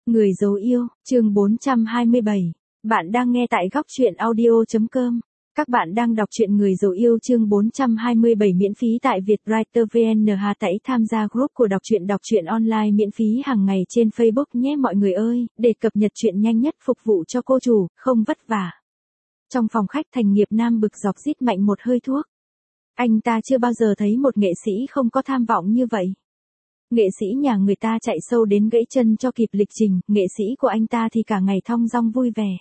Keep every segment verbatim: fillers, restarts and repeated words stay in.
Người dấu yêu, chương bốn trăm hai mươi bảy. Bạn đang nghe tại góc truyện audio chấm com. Các bạn đang đọc truyện Người dấu yêu chương bốn trăm hai mươi bảy miễn phí tại Vietwriter vê en. Hãy tham gia group của đọc truyện đọc truyện online miễn phí hàng ngày trên Facebook nhé mọi người ơi, để cập nhật truyện nhanh nhất phục vụ cho cô chủ, không vất vả. Trong phòng khách Thành Nghiệp Nam bực dọc rít mạnh một hơi thuốc. Anh ta chưa bao giờ thấy một nghệ sĩ không có tham vọng như vậy. Nghệ sĩ nhà người ta chạy sâu đến gãy chân cho kịp lịch trình, nghệ sĩ của anh ta thì cả ngày thong dong vui vẻ.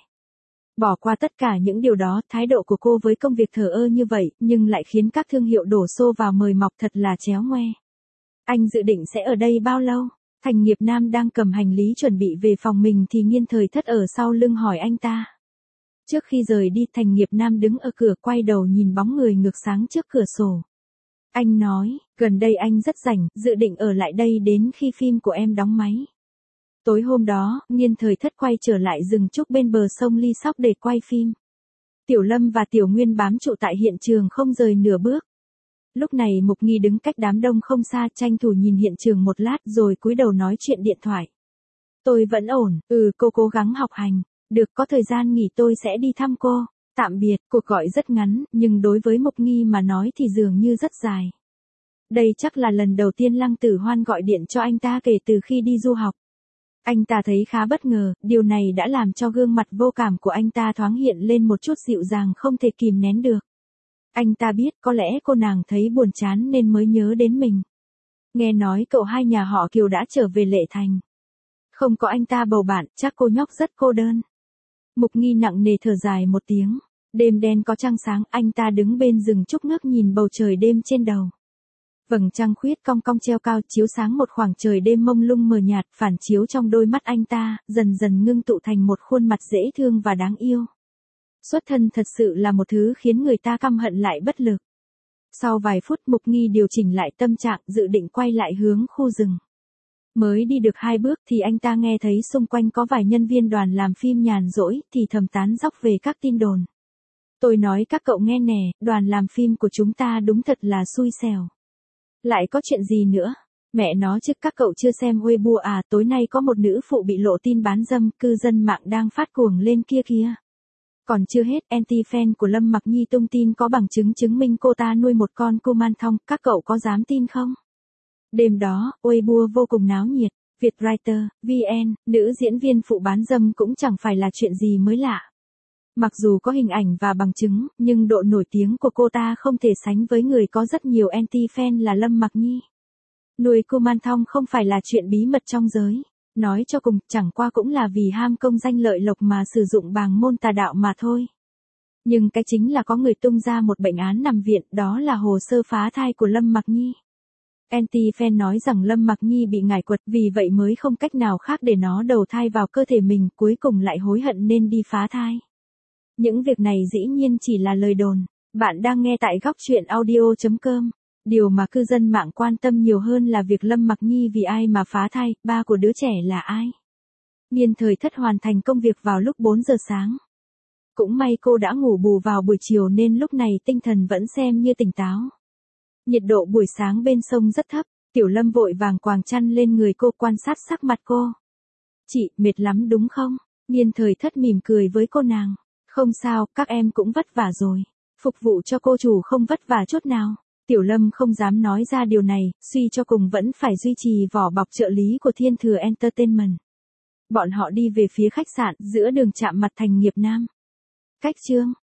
Bỏ qua tất cả những điều đó, thái độ của cô với công việc thờ ơ như vậy, nhưng lại khiến các thương hiệu đổ xô vào mời mọc thật là chéo ngoe. Anh dự định sẽ ở đây bao lâu? Thành Nghiệp Nam đang cầm hành lý chuẩn bị về phòng mình thì Nghiên Thời Thất ở sau lưng hỏi anh ta. Trước khi rời đi, Thành Nghiệp Nam đứng ở cửa quay đầu nhìn bóng người ngược sáng trước cửa sổ. Anh nói, gần đây anh rất rảnh, dự định ở lại đây đến khi phim của em đóng máy. Tối hôm đó, Nghiên Thời Thất quay trở lại rừng trúc bên bờ sông Ly Sóc để quay phim. Tiểu Lâm và Tiểu Nguyên bám trụ tại hiện trường không rời nửa bước. Lúc này Mục Nghi đứng cách đám đông không xa, tranh thủ nhìn hiện trường một lát rồi cúi đầu nói chuyện điện thoại. Tôi vẫn ổn, ừ cô cố gắng học hành, được có thời gian nghỉ tôi sẽ đi thăm cô. Tạm biệt, cuộc gọi rất ngắn, nhưng đối với Mục Nghi mà nói thì dường như rất dài. Đây chắc là lần đầu tiên Lăng Tử Hoan gọi điện cho anh ta kể từ khi đi du học. Anh ta thấy khá bất ngờ, điều này đã làm cho gương mặt vô cảm của anh ta thoáng hiện lên một chút dịu dàng không thể kìm nén được. Anh ta biết có lẽ cô nàng thấy buồn chán nên mới nhớ đến mình. Nghe nói cậu hai nhà họ Kiều đã trở về Lệ Thành. Không có anh ta bầu bạn, chắc cô nhóc rất cô đơn. Mục Nghi nặng nề thở dài một tiếng. Đêm đen có trăng sáng, anh ta đứng bên rừng trúc ngước nhìn bầu trời đêm trên đầu. Vầng trăng khuyết cong cong treo cao chiếu sáng một khoảng trời đêm mông lung mờ nhạt, phản chiếu trong đôi mắt anh ta, dần dần ngưng tụ thành một khuôn mặt dễ thương và đáng yêu. Xuất thân thật sự là một thứ khiến người ta căm hận lại bất lực. Sau vài phút Mục Nghi điều chỉnh lại tâm trạng, dự định quay lại hướng khu rừng. Mới đi được hai bước thì anh ta nghe thấy xung quanh có vài nhân viên đoàn làm phim nhàn rỗi thì thầm tán dóc về các tin đồn. Tôi nói các cậu nghe nè, đoàn làm phim của chúng ta đúng thật là xui xẻo. Lại có chuyện gì nữa? Mẹ nó chứ, các cậu chưa xem Weibo à, tối nay có một nữ phụ bị lộ tin bán dâm, cư dân mạng đang phát cuồng lên kia kìa. Còn chưa hết, anti-fan của Lâm Mặc Nhi tung tin có bằng chứng chứng minh cô ta nuôi một con kumanthong, các cậu có dám tin không? Đêm đó, Weibo vô cùng náo nhiệt, Vietwriter, vê en, nữ diễn viên phụ bán dâm cũng chẳng phải là chuyện gì mới lạ. Mặc dù có hình ảnh và bằng chứng, nhưng độ nổi tiếng của cô ta không thể sánh với người có rất nhiều anti-fan là Lâm Mặc Nhi. Nuôi kumanthong không phải là chuyện bí mật trong giới. Nói cho cùng, chẳng qua cũng là vì ham công danh lợi lộc mà sử dụng bàng môn tà đạo mà thôi. Nhưng cái chính là có người tung ra một bệnh án nằm viện, đó là hồ sơ phá thai của Lâm Mặc Nhi. Anti-fan nói rằng Lâm Mặc Nhi bị ngải quật, vì vậy mới không cách nào khác để nó đầu thai vào cơ thể mình, cuối cùng lại hối hận nên đi phá thai. Những việc này dĩ nhiên chỉ là lời đồn. Bạn đang nghe tại góc truyện audio chấm com. Điều mà cư dân mạng quan tâm nhiều hơn là việc Lâm Mặc Nhi vì ai mà phá thai, ba của đứa trẻ là ai. Nghiên Thời Thất hoàn thành công việc vào lúc bốn giờ sáng. Cũng may cô đã ngủ bù vào buổi chiều nên lúc này tinh thần vẫn xem như tỉnh táo. Nhiệt độ buổi sáng bên sông rất thấp, Tiểu Lâm vội vàng quàng chăn lên người cô, quan sát sắc mặt cô. Chị, mệt lắm đúng không? Nghiên Thời Thất mỉm cười với cô nàng. Không sao, các em cũng vất vả rồi. Phục vụ cho cô chủ không vất vả chút nào. Tiểu Lâm không dám nói ra điều này, suy cho cùng vẫn phải duy trì vỏ bọc trợ lý của Thiên Thừa Entertainment. Bọn họ đi về phía khách sạn, giữa đường chạm mặt Thành Nghiệp Nam. Cách chương